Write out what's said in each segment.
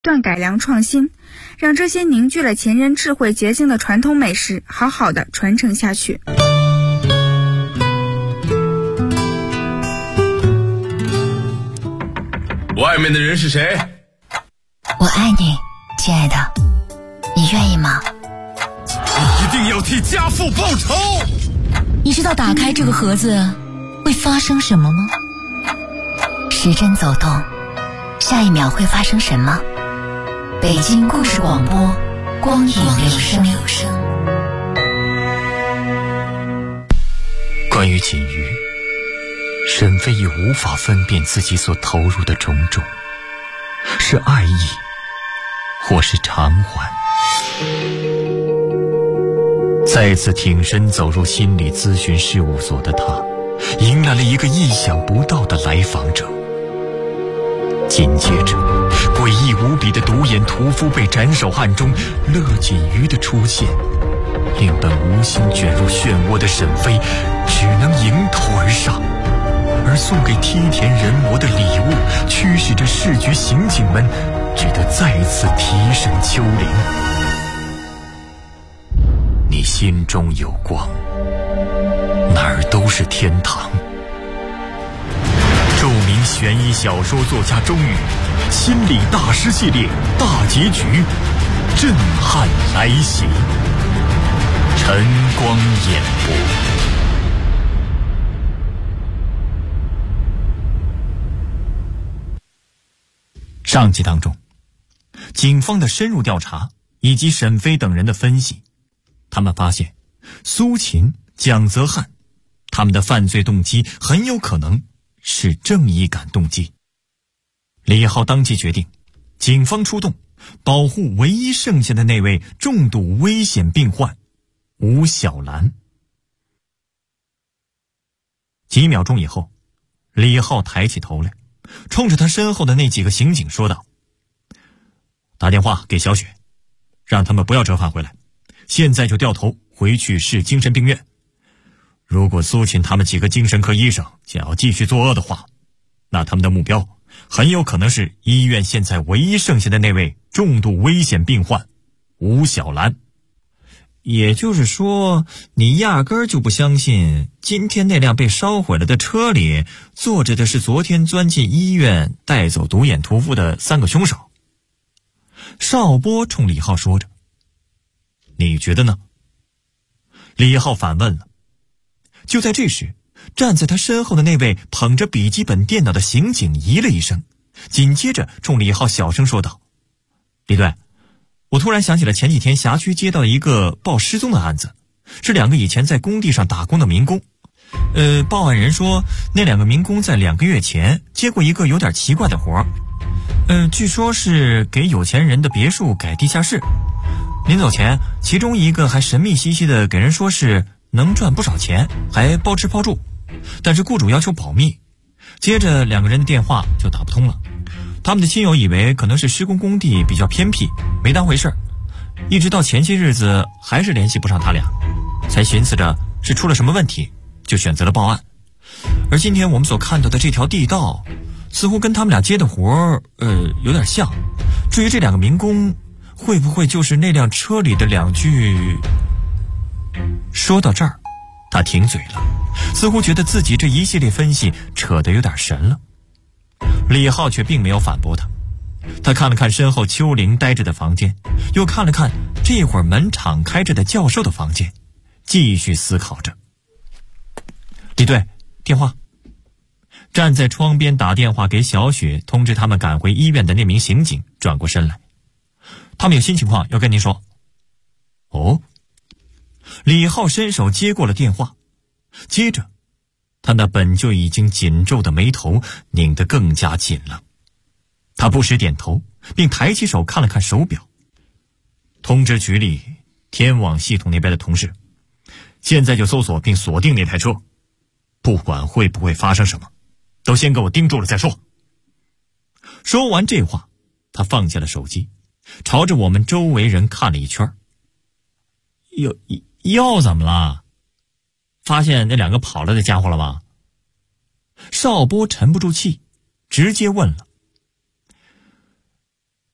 断改良创新，让这些凝聚了前人智慧结晶的传统美食好好的传承下去。 外面的人是谁？ 我爱你，亲爱的，你愿意吗？ 你一定要替家父报仇！ 你知道打开这个盒子会发生什么吗？时针走动，下一秒会发生什么？北京故事广播，光影留声。 关于锦瑜，沈飞已无法分辨自己所投入的种种，是爱意，或是偿还。再次挺身走入心理咨询事务所的他，迎来了一个意想不到的来访者。紧接着，诡异无比的独眼屠夫被斩首案中乐锦瑜的出现，令本无心卷入漩涡的沈飞只能迎头而上，而送给梯田人魔的礼物驱使着市局刑警们只得再次提审秋玲。你心中有光，哪儿都是天堂。著名悬疑小说作家周宇心理大师系列大结局震撼来袭，晨光演播。上集当中，警方的深入调查以及沈飞等人的分析，他们发现苏秦、蒋泽汉他们的犯罪动机很有可能是正义感动机。李浩当即决定，警方出动，保护唯一剩下的那位重度危险病患吴小兰。几秒钟以后，李浩抬起头来，冲着他身后的那几个刑警说道：打电话给小雪，让他们不要折返回来，现在就掉头回去市精神病院。如果苏秦他们几个精神科医生想要继续作恶的话，那他们的目标很有可能是医院现在唯一剩下的那位重度危险病患吴小兰。也就是说，你压根儿就不相信今天那辆被烧毁了的车里坐着的是昨天钻进医院带走独眼屠夫的3个凶手。邵波冲李浩说着。你觉得呢？李浩反问了。就在这时，站在他身后的那位捧着笔记本电脑的刑警咦了一声，紧接着冲李浩小声说道：李队，我突然想起了前几天辖区接到一个报失踪的案子，是2个以前在工地上打工的民工。报案人说那2个民工在2个月前接过一个有点奇怪的活，据说是给有钱人的别墅改地下室。临走前，其中一个还神秘兮兮的给人说是能赚不少钱，还包吃包住，但是雇主要求保密。接着2个人的电话就打不通了，他们的亲友以为可能是施工工地比较偏僻，没当回事，一直到前些日子还是联系不上他俩，才寻思着是出了什么问题，就选择了报案。而今天我们所看到的这条地道似乎跟他们俩接的活有点像。至于这2个民工会不会就是那辆车里的2具？说到这儿，他停嘴了，似乎觉得自己这一系列分析扯得有点神了。李浩却并没有反驳他，他看了看身后秋玲待着的房间，又看了看这会儿门敞开着的教授的房间，继续思考着。李队，电话。站在窗边打电话给小雪通知他们赶回医院的那名刑警转过身来，他们有新情况要跟您说。哦。李浩伸手接过了电话，接着他那本就已经紧皱的眉头拧得更加紧了。他不时点头，并抬起手看了看手表。通知局里天网系统那边的同事，现在就搜索并锁定那台车，不管会不会发生什么，都先给我盯住了再说。说完这话，他放下了手机，朝着我们周围人看了一圈。又怎么了？发现那2个跑了的家伙了吗？邵波沉不住气，直接问了。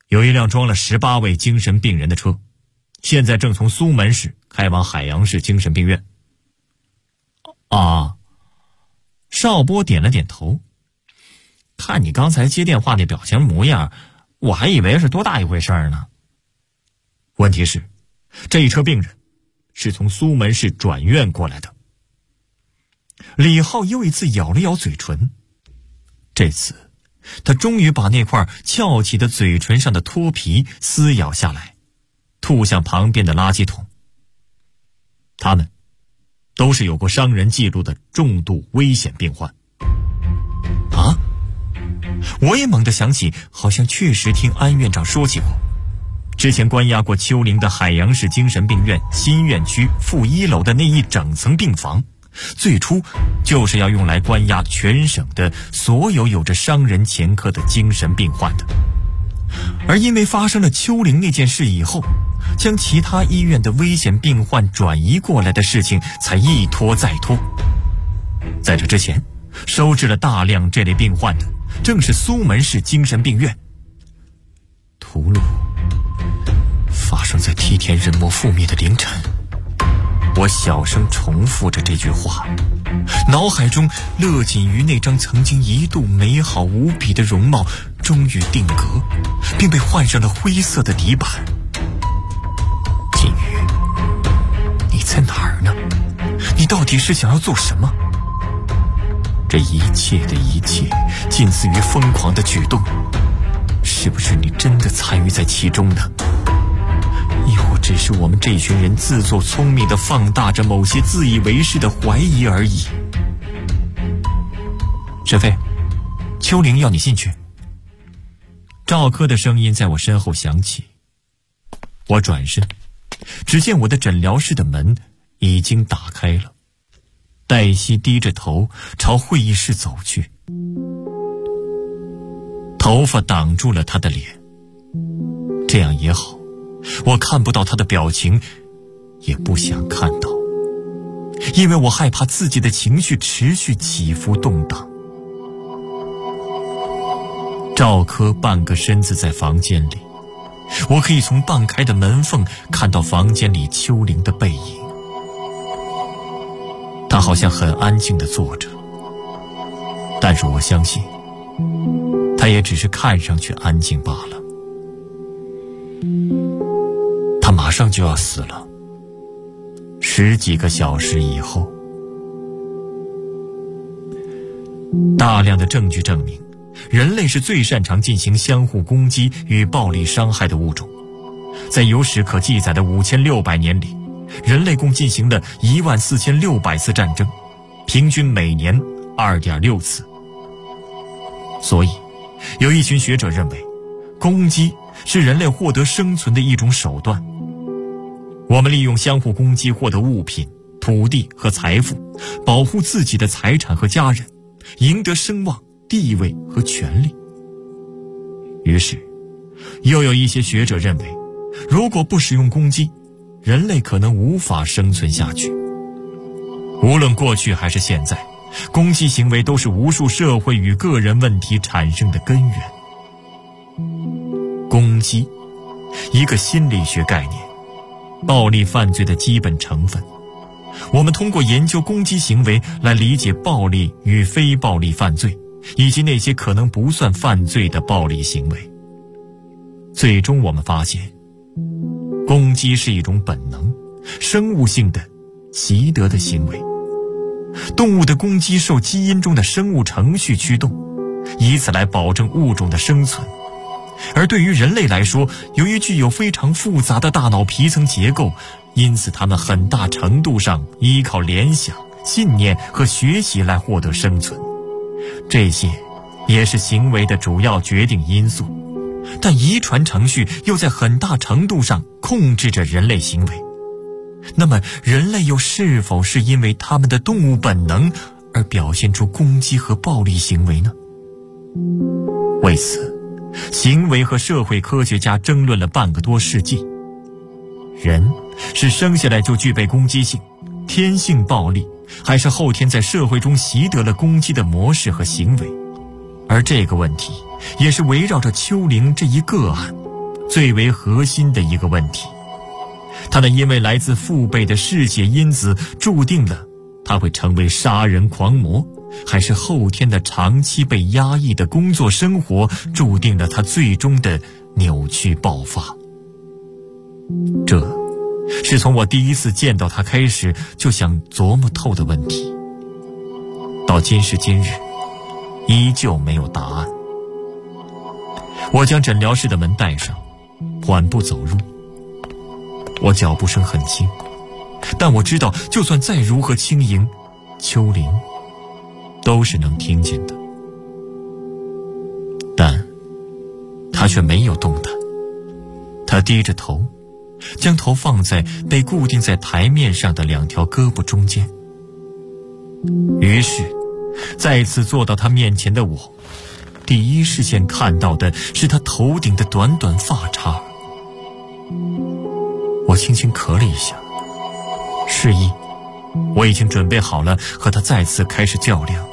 有一辆装了18位精神病人的车，现在正从苏门市开往海洋市精神病院。啊，邵波点了点头。看你刚才接电话那表情模样，我还以为是多大一回事呢。问题是，这一车病人是从苏门市转院过来的。李浩又一次咬了咬嘴唇，这次他终于把那块翘起的嘴唇上的脱皮撕咬下来，吐向旁边的垃圾桶。他们都是有过伤人记录的重度危险病患。啊？我也猛地想起，好像确实听安院长说起过，之前关押过邱玲的海洋市精神病院新院区负1楼的那一整层病房，最初就是要用来关押全省的所有有着伤人前科的精神病患的。而因为发生了邱玲那件事以后，将其他医院的危险病患转移过来的事情才一拖再拖。在这之前，收治了大量这类病患的正是苏门市精神病院。屠戮发生在梯田人魔覆灭的凌晨，我小声重复着这句话，脑海中乐锦于那张曾经一度美好无比的容貌终于定格，并被换上了灰色的底板。锦瑜，你在哪儿呢？你到底是想要做什么？这一切的一切，近似于疯狂的举动，是不是你真的参与在其中呢？亦或只是我们这群人自作聪明地放大着某些自以为是的怀疑而已？沈飞，邱玲要你进去。赵科的声音在我身后响起。我转身，只见我的诊疗室的门已经打开了。黛西低着头朝会议室走去，头发挡住了她的脸。这样也好，我看不到她的表情，也不想看到，因为我害怕自己的情绪持续起伏动荡。赵科半个身子在房间里，我可以从半开的门缝看到房间里邱玲的背影。他好像很安静地坐着，但是我相信他也只是看上去安静罢了。他马上就要死了，10几个小时以后。大量的证据证明，人类是最擅长进行相互攻击与暴力伤害的物种。在有史可记载的5600年里，人类共进行了14600次战争，平均每年2.6次。所以，有一群学者认为，攻击是人类获得生存的一种手段。我们利用相互攻击获得物品、土地和财富，保护自己的财产和家人，赢得声望、地位和权利。于是，又有一些学者认为，如果不使用攻击，人类可能无法生存下去。无论过去还是现在，攻击行为都是无数社会与个人问题产生的根源。攻击，一个心理学概念，暴力犯罪的基本成分。我们通过研究攻击行为来理解暴力与非暴力犯罪，以及那些可能不算犯罪的暴力行为。最终我们发现，攻击是一种本能、生物性的、习得的行为。动物的攻击受基因中的生物程序驱动，以此来保证物种的生存。而对于人类来说，由于具有非常复杂的大脑皮层结构，因此他们很大程度上依靠联想、信念和学习来获得生存。这些也是行为的主要决定因素。但遗传程序又在很大程度上控制着人类行为。那么人类又是否是因为他们的动物本能而表现出攻击和暴力行为呢？为此，行为和社会科学家争论了半个多世纪。人是生下来就具备攻击性、天性暴力，还是后天在社会中习得了攻击的模式和行为？而这个问题也是围绕着邱玲这一个案最为核心的一个问题。他那因为来自父辈的嗜血因子注定了他会成为杀人狂魔，还是后天的长期被压抑的工作生活注定了他最终的扭曲爆发？这是从我第一次见到他开始就想琢磨透的问题，到今时今日依旧没有答案。我将诊疗室的门带上，缓步走入。我脚步声很轻，但我知道就算再如何轻盈，秋玲都是能听见的。但他却没有动弹，他低着头，将头放在被固定在台面上的2条胳膊中间。于是再次坐到他面前的我，第一视线看到的是他头顶的短短发茬。我轻轻咳了一下，示意我已经准备好了和他再次开始较量。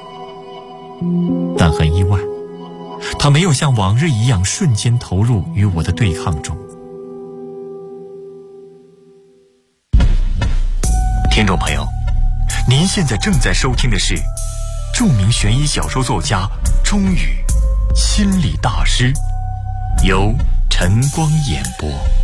但很意外，他没有像往日一样瞬间投入与我的对抗中。听众朋友，您现在正在收听的是著名悬疑小说作家钟宇心理大师，由晨光演播。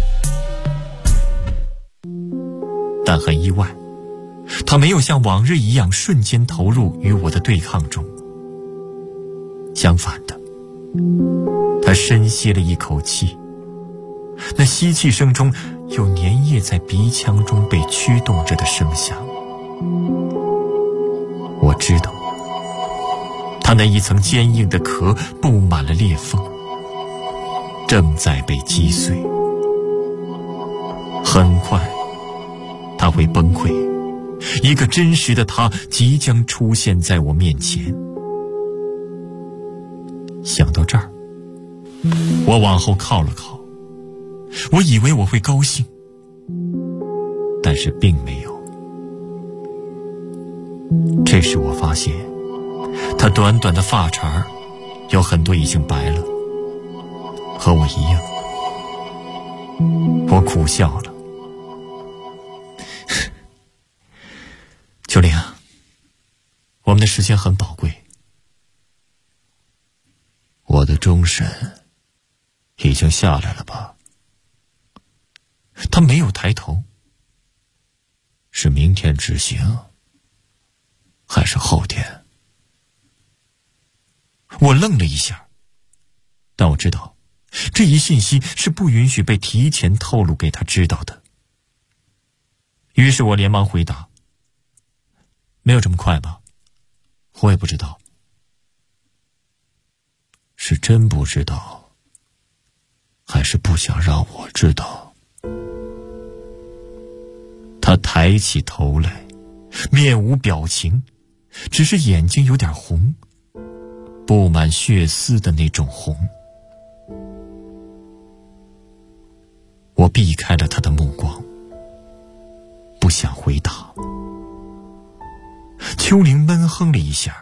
但很意外，他没有像往日一样瞬间投入与我的对抗中。相反的，他深吸了一口气，那吸气声中有粘液在鼻腔中被驱动着的声响。我知道，他那一层坚硬的壳布满了裂缝，正在被击碎。很快他会崩溃，一个真实的他即将出现在我面前。想到这儿，我往后靠了靠，我以为我会高兴，但是并没有。这时我发现他短短的发茬有很多已经白了，和我一样。我苦笑了。秋玲，我们的时间很宝贵。我的终审已经下来了吧？他没有抬头。是明天执行，还是后天？我愣了一下，但我知道，这一信息是不允许被提前透露给他知道的。于是我连忙回答：没有这么快吧？我也不知道。是真不知道，还是不想让我知道？他抬起头来，面无表情，只是眼睛有点红，布满血丝的那种红。我避开了他的目光，不想回答。秋玲闷哼了一下，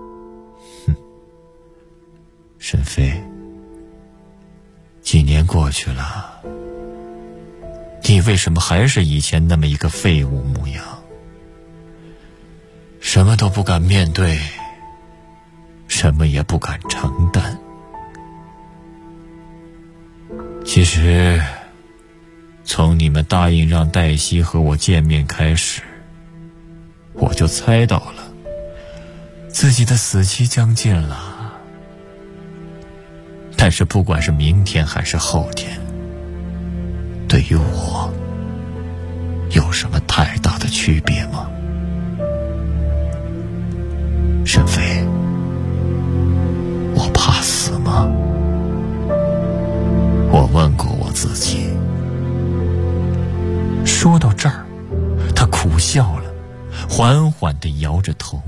沈飞，几年过去了，你为什么还是以前那么一个废物模样？什么都不敢面对，什么也不敢承担。其实，从你们答应让黛西和我见面开始，我就猜到了，自己的死期将近了。但是不管是明天还是后天，对于我有什么太大的区别吗？沈飞，我怕死吗？我问过我自己。说到这儿，他苦笑了，缓缓地摇着头。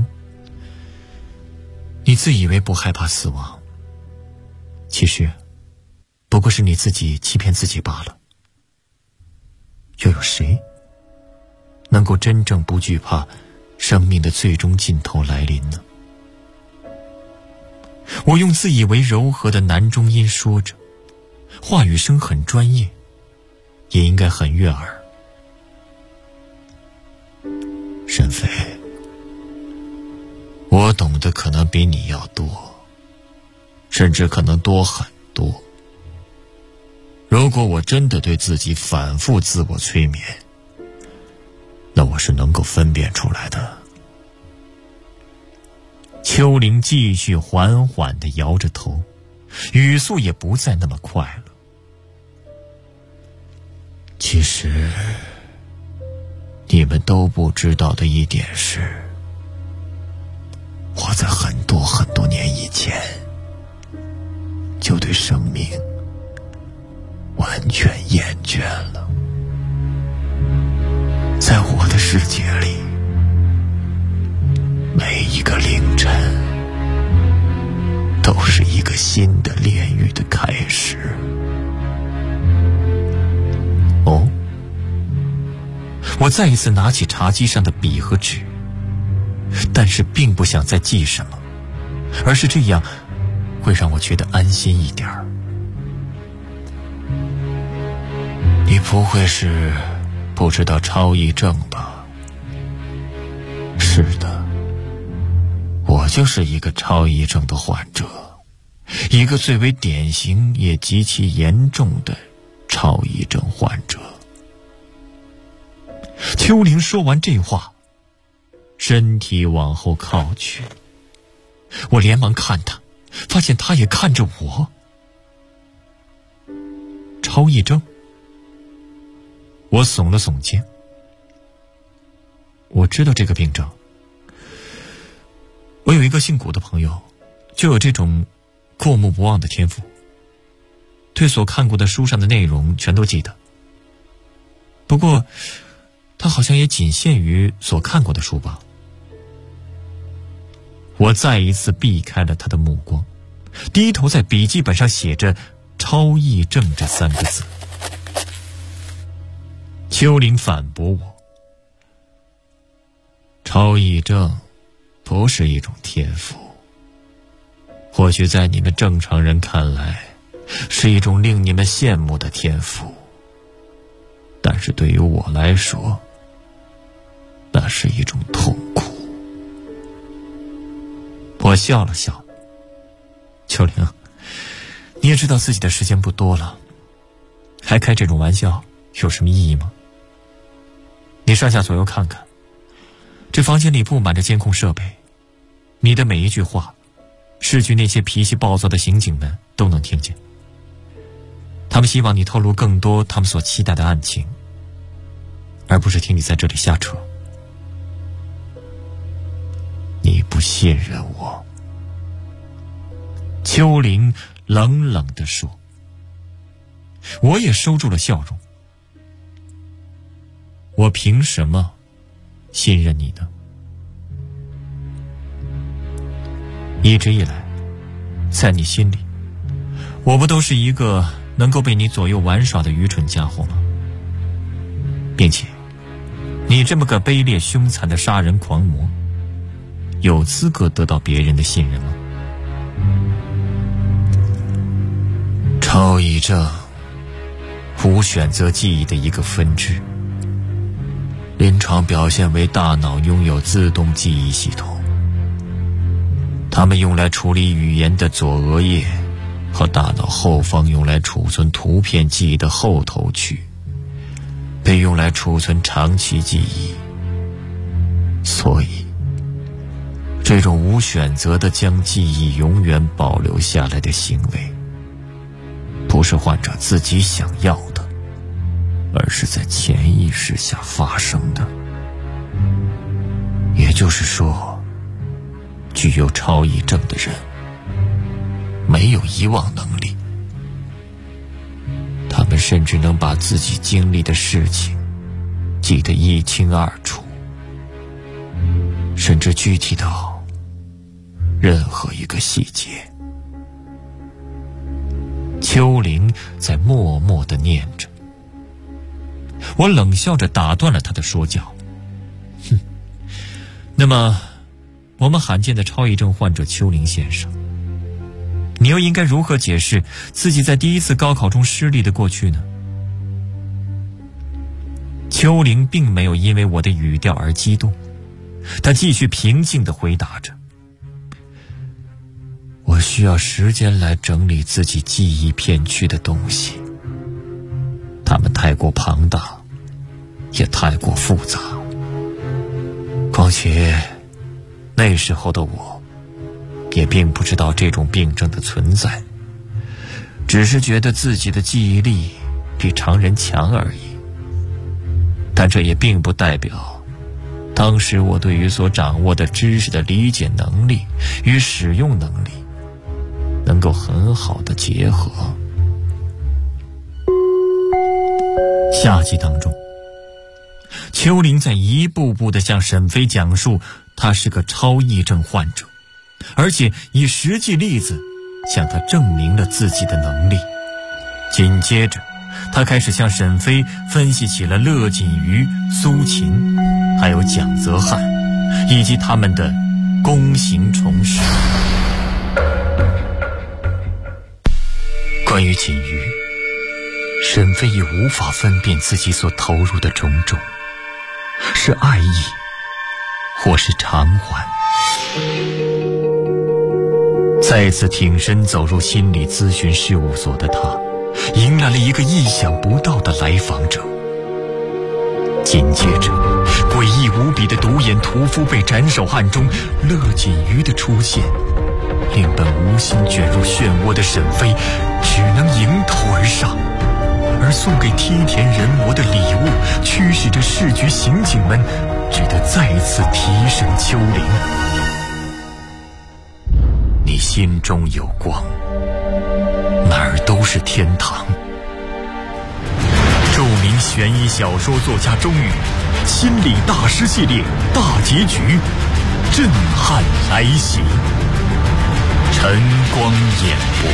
你自以为不害怕死亡，其实不过是你自己欺骗自己罢了。又有谁能够真正不惧怕生命的最终尽头来临呢？我用自以为柔和的男中音说着， 话语声很专业，也应该很悦耳。沈飞，我懂得可能比你要多，甚至可能多很多。如果我真的对自己反复自我催眠，那我是能够分辨出来的。秋玲继续缓缓地摇着头，语速也不再那么快了。其实你们都不知道的一点是，我在很多很多年以前就对生命完全厌倦了。在我的世界里，每一个凌晨都是一个新的炼狱的开始。哦，我再一次拿起茶几上的笔和纸，但是并不想再记什么，而是这样会让我觉得安心一点儿。你不会是不知道超忆症吧？是的，我就是一个超忆症的患者，一个最为典型也极其严重的超忆症患者。秋玲说完这话，身体往后靠去，我连忙看他，发现他也看着我。超忆症？我耸了耸肩。我知道这个病症，我有一个姓古的朋友，就有这种过目不忘的天赋，对所看过的书上的内容全都记得。不过他好像也仅限于所看过的书吧。我再一次避开了他的目光，低头在笔记本上写着超忆症这3个字。秋玲反驳我，超忆症不是一种天赋，或许在你们正常人看来是一种令你们羡慕的天赋，但是对于我来说，那是一种痛苦。我笑了笑，秋玲，你也知道自己的时间不多了，还开这种玩笑有什么意义吗？你上下左右看看，这房间里布满着监控设备，你的每一句话，市局那些脾气暴躁的刑警们都能听见。他们希望你透露更多他们所期待的案情，而不是听你在这里瞎扯。你不信任我，秋玲冷冷地说。我也收住了笑容。我凭什么信任你呢？一直以来，在你心里，我不都是一个能够被你左右玩耍的愚蠢家伙吗？并且，你这么个卑劣凶残的杀人狂魔，有资格得到别人的信任吗？超忆症，无选择记忆的一个分支，临床表现为大脑拥有自动记忆系统，它们用来处理语言的左额叶和大脑后方用来储存图片记忆的后头区，被用来储存长期记忆。所以这种无选择的将记忆永远保留下来的行为，不是患者自己想要的，而是在潜意识下发生的。也就是说，具有超忆症的人没有遗忘能力，他们甚至能把自己经历的事情记得一清二楚，甚至具体到任何一个细节。秋玲在默默地念着，我冷笑着打断了他的说教。那么我们罕见的超忆症患者秋玲先生， 你又应该如何解释自己在第一次高考中失利的过去呢？秋玲并没有因为我的语调而激动，她继续平静地回答着：我需要时间来整理自己记忆片区的东西，它们太过庞大，也太过复杂。况且那时候的我也并不知道这种病症的存在，只是觉得自己的记忆力比常人强而已。但这也并不代表当时我对于所掌握的知识的理解能力与使用能力能够很好的结合。下集当中，秋玲在一步步地向沈飞讲述他是个超忆症患者，而且以实际例子向他证明了自己的能力。紧接着他开始向沈飞分析起了乐锦瑜、苏秦还有蒋泽汉以及他们的宫刑重事。关于锦瑜，沈飞已无法分辨自己所投入的种种是爱意或是偿还。再次挺身走入心理咨询事务所的他，迎来了一个意想不到的来访者。紧接着，诡异无比的独眼屠夫被斩首案中乐锦瑜的出现，令本无心卷入漩涡的沈飞只能迎头而上，而送给梯田人魔的礼物驱使着市局刑警们只得再次提审秋玲。你心中有光，哪儿都是天堂。著名悬疑小说作家钟宇心理大师系列大结局震撼来袭，晨光演播。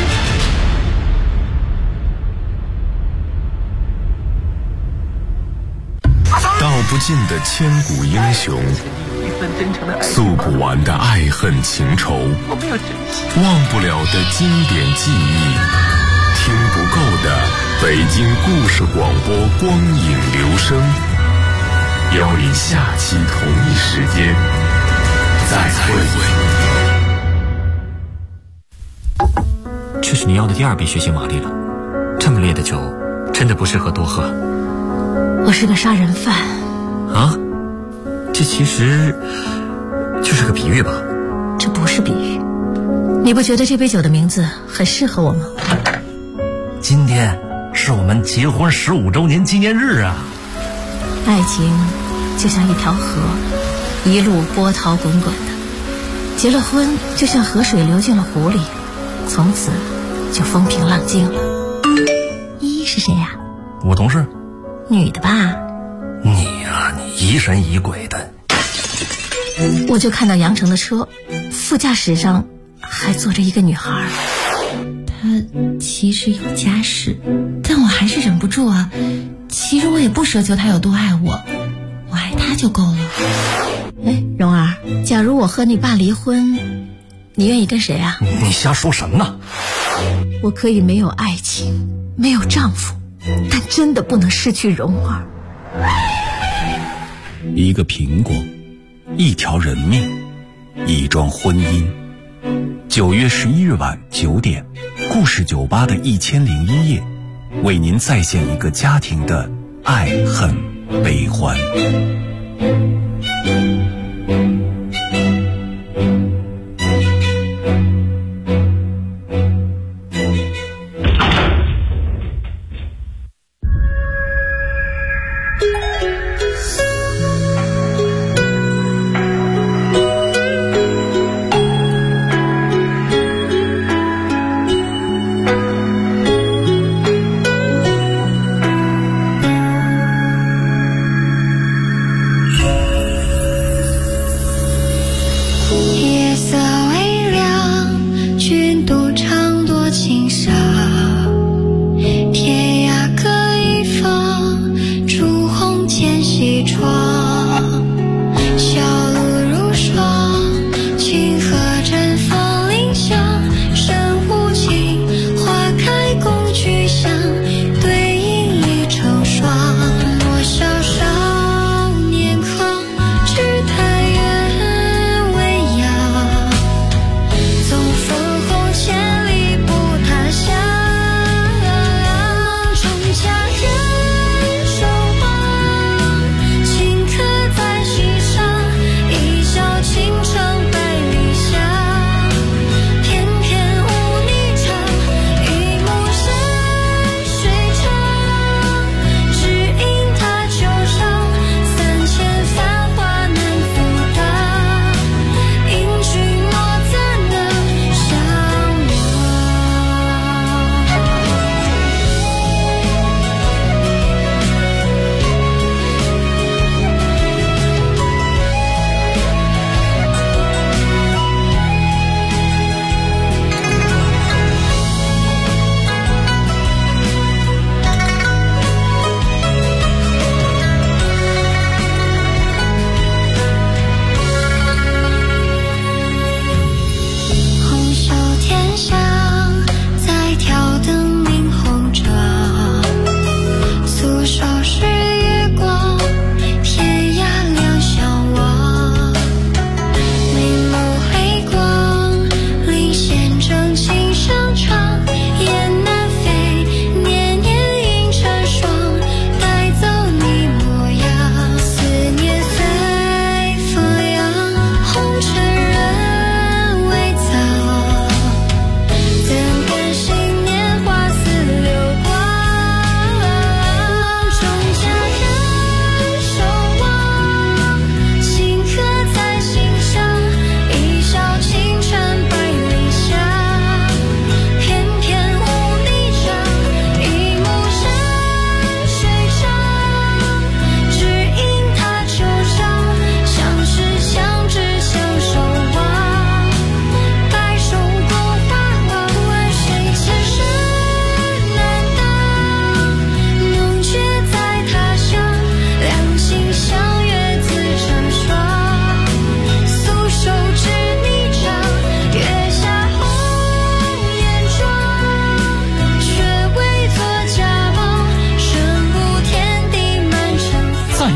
道不尽的千古英雄，诉不完的爱恨情仇，忘不了的经典记忆，听不够的北京故事广播光影留声。邀你下期同一时间再会。 这是你要的第二杯血腥玛丽了，这么烈的酒真的不适合多喝。 我是个杀人犯啊？这其实就是个比喻吧？ 这不是比喻。你不觉得这杯酒的名字很适合我吗？ 今天是我们结婚15周年纪念日啊！ 爱情就像一条河，一路波涛滚滚的，结了婚就像河水流进了湖里，从此就风平浪静了。依依是谁呀？ 我同事。 女的吧？ 你呀，你疑神疑鬼的。 我就看到杨成的车，副驾驶上还坐着一个女孩。她其实有家室，但我还是忍不住啊。其实我也不奢求她有多爱我，我爱她就够了。哎，蓉儿，假如我和你爸离婚，你愿意跟谁啊？ 你瞎说什么呢？ 我可以没有爱情，没有丈夫，但真的不能失去蓉儿。 一个苹果，一条人命，一桩婚姻。9月11日晚9点，故事酒吧的1001夜，为您再现一个家庭的爱恨悲欢。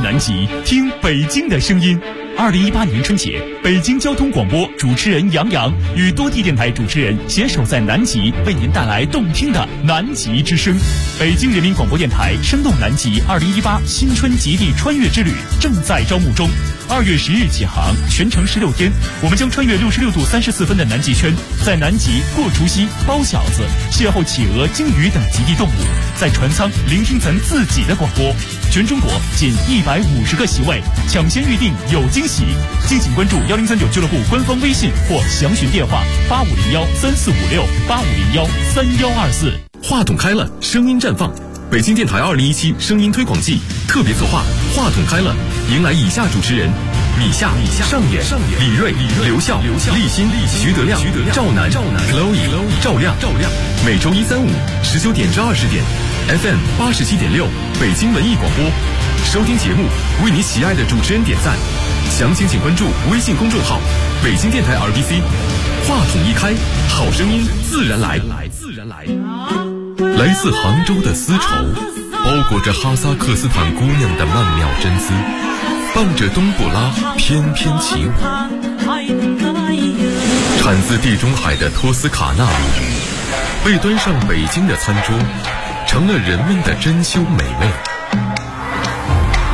南极，听北京的声音。2018年春节，北京交通广播主持人杨洋与多地电台主持人携手在南极，为您带来动听的南极之声。北京人民广播电台声动南极2018新春极地穿越之旅正在招募中，2月10日起航，全程16天，我们将穿越66度34分的南极圈，在南极过除夕、包饺子，邂逅企鹅、鲸鱼等极地动物，在船舱聆听咱自己的广播。全中国仅150个席位，抢先预定有惊喜。敬请关注1039俱乐部官方微信或详询电话8501-3456 8501-3124。 话筒开了，声音绽放。北京电台2017声音推广季特别策划《话筒开了》，迎来以下主持人：米夏、上演、李锐、刘笑、立新、徐德亮、赵楠、Chloe、赵亮。每周1、3、5 19点至20点 ，FM 87.6北京文艺广播。收听节目，为你喜爱的主持人点赞。详情请关注微信公众号“北京电台 RBC”。话筒一开，好声音自然来。来自杭州的丝绸，包裹着哈萨克斯坦姑娘的曼妙真姿，伴着冬不拉翩翩起舞。产自地中海的托斯卡纳米，被端上北京的餐桌，成了人们的珍馐美味。